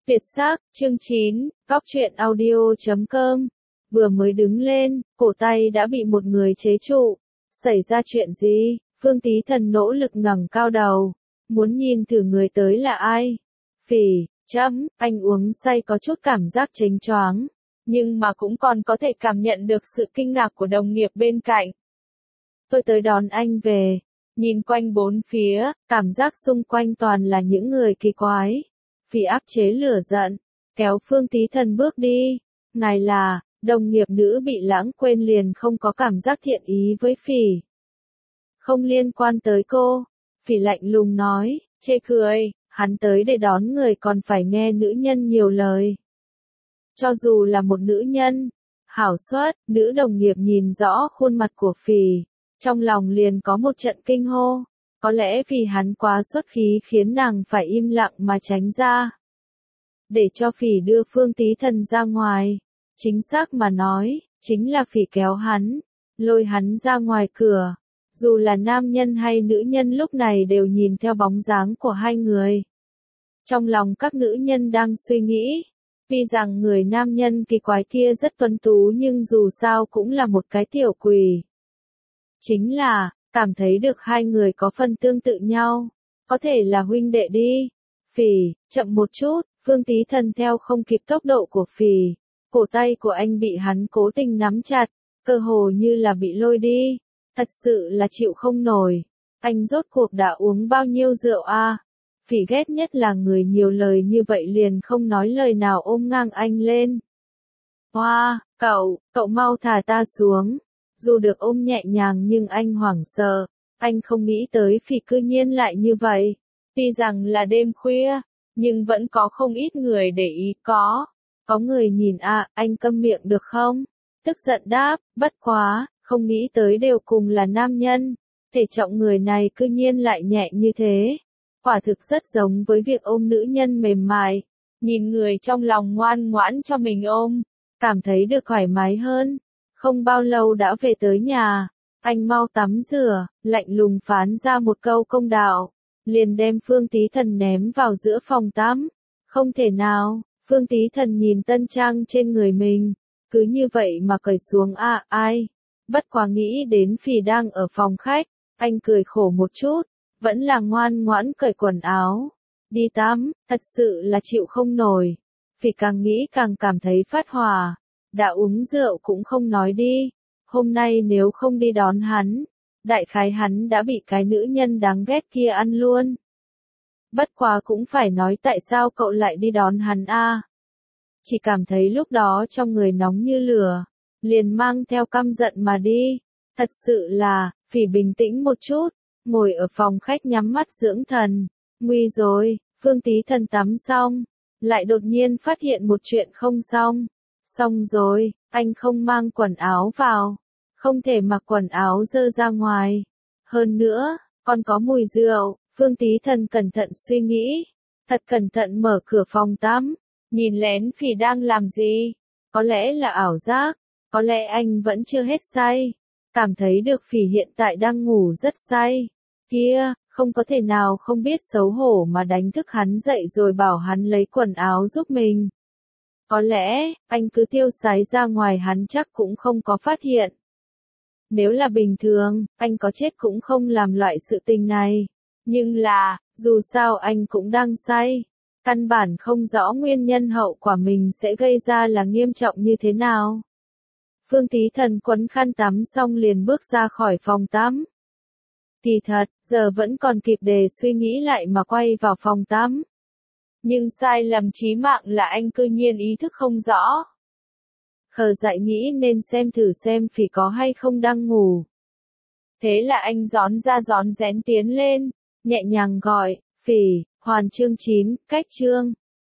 Việt Sắc, chương 9, Góc truyện audio.com. Vừa mới đứng lên, cổ tay đã bị một người chế trụ. Xảy ra chuyện gì? Phương Tí Thần nỗ lực ngẩng cao đầu, muốn nhìn thử người tới là ai. Phỉ, anh uống say có chút cảm giác chênh choáng, nhưng mà cũng còn có thể cảm nhận được sự kinh ngạc của đồng nghiệp bên cạnh. Tôi tới đón anh về, nhìn quanh bốn phía, cảm giác xung quanh toàn là những người kỳ quái. Phỉ áp chế lửa giận, kéo Phương Tí Thần bước đi. Ngài là, đồng nghiệp nữ bị lãng quên liền không có cảm giác thiện ý với Phỉ. Không liên quan tới cô. Phỉ lạnh lùng nói, chê cười, hắn tới để đón người còn phải nghe nữ nhân nhiều lời. Cho dù là một nữ nhân, hảo suất, nữ đồng nghiệp nhìn rõ khuôn mặt của Phỉ, trong lòng liền có một trận kinh hô. Có lẽ vì hắn quá xuất khí khiến nàng phải im lặng mà tránh ra. Để cho Phỉ đưa Phương Tí Thần ra ngoài. Chính xác mà nói, chính là Phỉ kéo hắn, lôi hắn ra ngoài cửa. Dù là nam nhân hay nữ nhân lúc này đều nhìn theo bóng dáng của hai người. Trong lòng các nữ nhân đang suy nghĩ, vì rằng người nam nhân kỳ quái kia rất tuấn tú nhưng dù sao cũng là một cái tiểu quỷ. Chính là, cảm thấy được hai người có phần tương tự nhau, có thể là huynh đệ đi. Phỉ, chậm một chút, Phương Tí Thần theo không kịp tốc độ của Phỉ, cổ tay của anh bị hắn cố tình nắm chặt, cơ hồ như là bị lôi đi, thật sự là chịu không nổi. Anh rốt cuộc đã uống bao nhiêu rượu à? Phỉ ghét nhất là người nhiều lời như vậy liền không nói lời nào ôm ngang anh lên. Hoa, cậu mau thả ta xuống. Dù được ôm nhẹ nhàng nhưng anh hoảng sợ, anh không nghĩ tới Phỉ cư nhiên lại như vậy. Tuy rằng là đêm khuya, nhưng vẫn có không ít người để ý có người nhìn anh câm miệng được không? Tức giận đáp, bất quá, không nghĩ tới đều cùng là nam nhân, thể trọng người này cư nhiên lại nhẹ như thế. Quả thực rất giống với việc ôm nữ nhân mềm mại, nhìn người trong lòng ngoan ngoãn cho mình ôm, cảm thấy được thoải mái hơn. Không bao lâu đã về tới nhà, anh mau tắm rửa, lạnh lùng phán ra một câu công đạo, liền đem Phương Tí Thần ném vào giữa phòng tắm. Không thể nào, Phương Tí Thần nhìn tân trang trên người mình, cứ như vậy mà cởi xuống ai. Bất quá nghĩ đến Phỉ đang ở phòng khách, anh cười khổ một chút, vẫn là ngoan ngoãn cởi quần áo, đi tắm, thật sự là chịu không nổi. Phỉ càng nghĩ càng cảm thấy phát hỏa. Đã uống rượu cũng không nói đi, hôm nay nếu không đi đón hắn, đại khái hắn đã bị cái nữ nhân đáng ghét kia ăn luôn. Bất quá cũng phải nói tại sao cậu lại đi đón hắn Chỉ cảm thấy lúc đó trong người nóng như lửa, liền mang theo căm giận mà đi. Thật sự là, Phỉ bình tĩnh một chút, ngồi ở phòng khách nhắm mắt dưỡng thần. Nguy rồi, Phương Tí Thần tắm xong, lại đột nhiên phát hiện một chuyện không xong. Xong rồi, anh không mang quần áo vào, không thể mặc quần áo dơ ra ngoài. Hơn nữa, còn có mùi rượu. Phương Tí Thần cẩn thận suy nghĩ, thật cẩn thận mở cửa phòng tắm, nhìn lén Phỉ đang làm gì. Có lẽ là ảo giác, có lẽ anh vẫn chưa hết say, cảm thấy được Phỉ hiện tại đang ngủ rất say. Kia, không có thể nào không biết xấu hổ mà đánh thức hắn dậy rồi bảo hắn lấy quần áo giúp mình. Có lẽ, anh cứ tiêu sái ra ngoài hắn chắc cũng không có phát hiện. Nếu là bình thường, anh có chết cũng không làm loại sự tình này. Nhưng là, dù sao anh cũng đang say. Căn bản không rõ nguyên nhân hậu quả mình sẽ gây ra là nghiêm trọng như thế nào. Phương Tí Thần quấn khăn tắm xong liền bước ra khỏi phòng tắm. Kỳ thật, giờ vẫn còn kịp để suy nghĩ lại mà quay vào phòng tắm. Nhưng sai lầm chí mạng là anh cư nhiên ý thức không rõ. Khờ dại nghĩ nên xem thử xem Phỉ có hay không đang ngủ. Thế là anh rón ra rón rén tiến lên, nhẹ nhàng gọi, Phỉ, hoàn chương 9, cách chương.